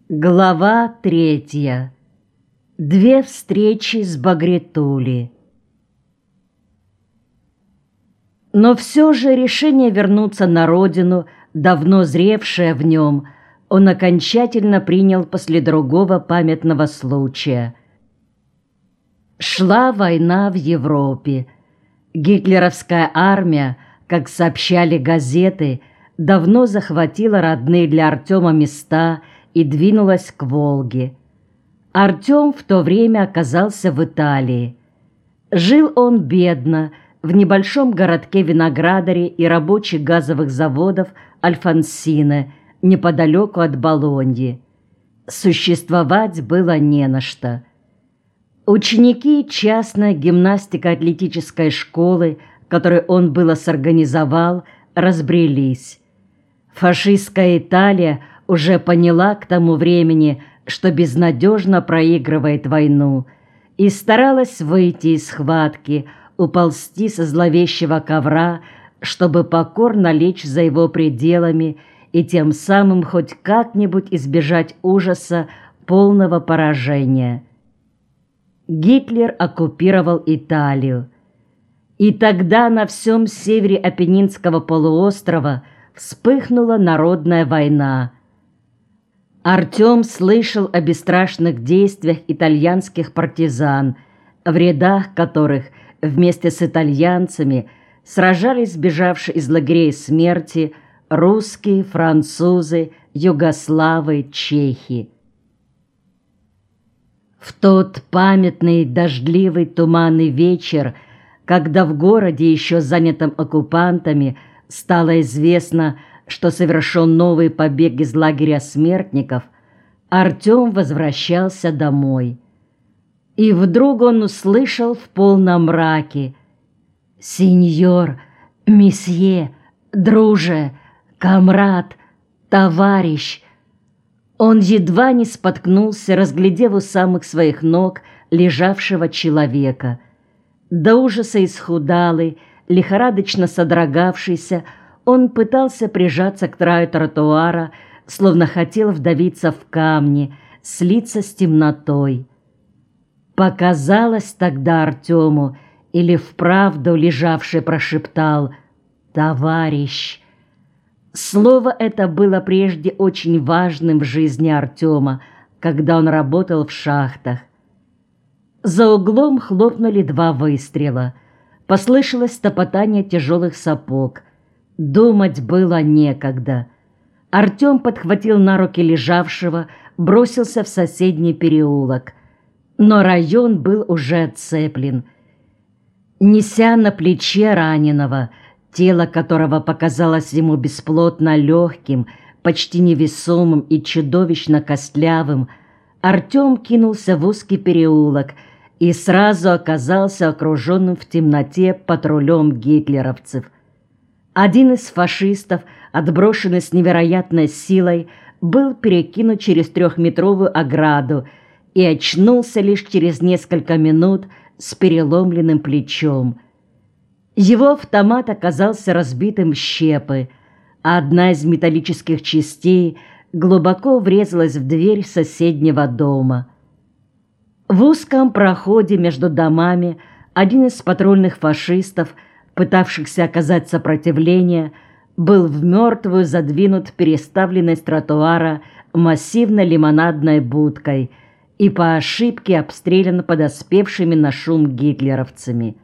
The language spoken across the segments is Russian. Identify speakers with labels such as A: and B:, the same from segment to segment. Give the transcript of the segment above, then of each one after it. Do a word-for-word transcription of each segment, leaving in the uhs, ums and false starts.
A: Глава третья. Две встречи с Багритули. Но все же решение вернуться на родину, давно зревшее в нем, он окончательно принял после другого памятного случая. Шла война в Европе. Гитлеровская армия, как сообщали газеты, давно захватила родные для Артема места и двинулась к Волге. Артем в то время оказался в Италии. Жил он бедно, в небольшом городке Виноградаре и рабочих газовых заводов Альфонсине, неподалеку от Болоньи. Существовать было не на что. Ученики частной гимнастико-атлетической школы, которую он было сорганизовал, разбрелись. Фашистская Италия уже поняла к тому времени, что безнадежно проигрывает войну, и старалась выйти из схватки, уползти со зловещего ковра, чтобы покорно лечь за его пределами и тем самым хоть как-нибудь избежать ужаса полного поражения. Гитлер оккупировал Италию. И тогда на всем севере Апеннинского полуострова вспыхнула народная война. Артем слышал о бесстрашных действиях итальянских партизан, в рядах которых вместе с итальянцами сражались сбежавшие из лагерей смерти русские, французы, югославы, чехи. В тот памятный дождливый туманный вечер, когда в городе, еще занятом оккупантами, стало известно, что совершен новый побег из лагеря смертников, Артем возвращался домой. И вдруг он услышал в полном мраке: «Сеньор, месье, друже, камрад, товарищ!» Он едва не споткнулся, разглядев у самых своих ног лежавшего человека. До ужаса исхудалый, лихорадочно содрогавшийся, он пытался прижаться к краю тротуара, словно хотел вдавиться в камни, слиться с темнотой. Показалось тогда Артему, или вправду лежавший прошептал: «Товарищ». Слово это было прежде очень важным в жизни Артема, когда он работал в шахтах. За углом хлопнули два выстрела. Послышалось топотание тяжелых сапог. Думать было некогда. Артем подхватил на руки лежавшего, бросился в соседний переулок. Но район был уже оцеплен. Неся на плече раненого, тело которого показалось ему бесплотно легким, почти невесомым и чудовищно костлявым, Артем кинулся в узкий переулок и сразу оказался окруженным в темноте патрулем гитлеровцев. Один из фашистов, отброшенный с невероятной силой, был перекинут через трехметровую ограду и очнулся лишь через несколько минут с переломленным плечом. Его автомат оказался разбитым в щепы, а одна из металлических частей глубоко врезалась в дверь соседнего дома. В узком проходе между домами один из патрульных фашистов, пытавшихся оказать сопротивление, был в мертвую задвинут переставленной с тротуара массивной лимонадной будкой и по ошибке обстрелян подоспевшими на шум гитлеровцами.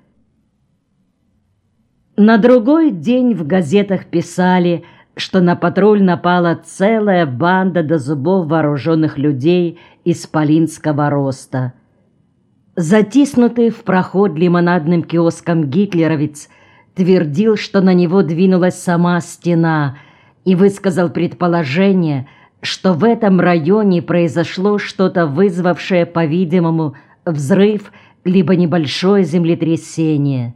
A: На другой день в газетах писали, что на патруль напала целая банда до зубов вооруженных людей исполинского роста. Затиснутый в проход лимонадным киоском гитлеровец твердил, что на него двинулась сама стена, и высказал предположение, что в этом районе произошло что-то, вызвавшее, по-видимому, взрыв либо небольшое землетрясение.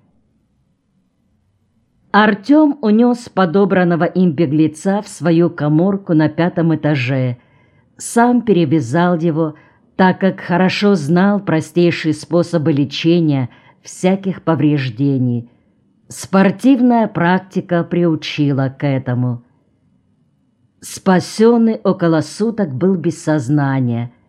A: Артем унес подобранного им беглеца в свою каморку на пятом этаже, сам перевязал его, так как хорошо знал простейшие способы лечения всяких повреждений. Спортивная практика приучила к этому. Спасенный около суток был без сознания.